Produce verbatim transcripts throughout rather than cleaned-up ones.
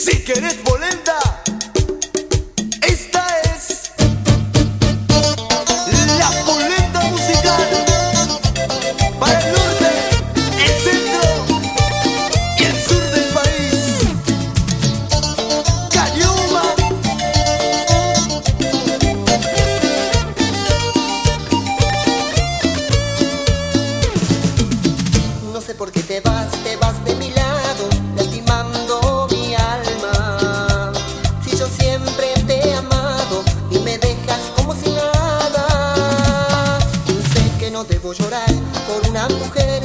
Si querés polenta, esta es la polenta musical para el norte, el centro y el sur del país. Cayuma. No sé por qué te vas, te vas de mi lado, lastimando mi alma. Si yo siempre te he amado y me dejas como si nada. Sé que no debo llorar por una mujer,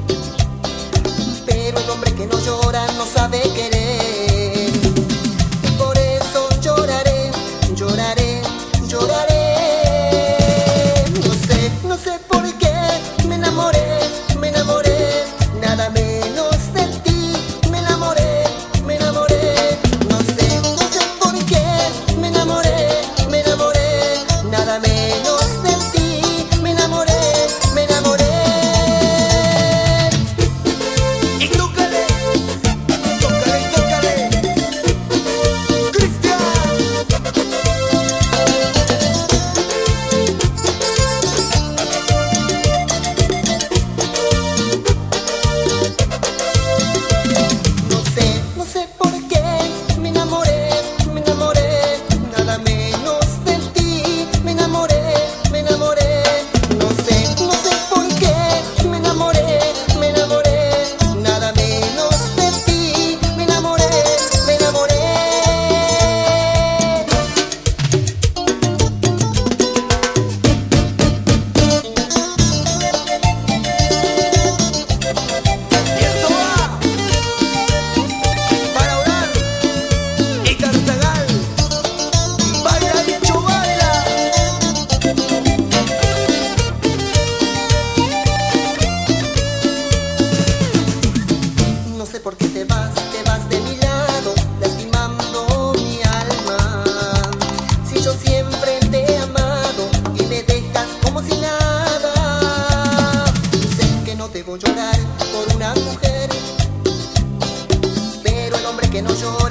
pero el hombre que no llora no sabe querer. Y por eso lloraré, lloraré, lloraré. No sé, no sé por qué me enamoré, me enamoré, nada menos de ti. Me enamoré, me enamoré. No sé, no sé por qué me enamoré, me enamoré, nada menos de ti. Me enamoré, me enamoré. Y tócale, tócale, tócale, Cristian. No sé, no sé por qué me enamoré, me enamoré, nada menos de ti. Me enamoré, me enamoré. No sé, no sé por qué me enamoré, me enamoré, nada menos de ti. Me enamoré, me enamoré. Y esto va para orar y Cartagal. Baila, bicho, baila. No sé por qué te vas, te vas de mi lado, lastimando mi alma. Si yo siempre te he amado y me dejas como si nada. Sé que no debo llorar por una mujer, pero el hombre que no llora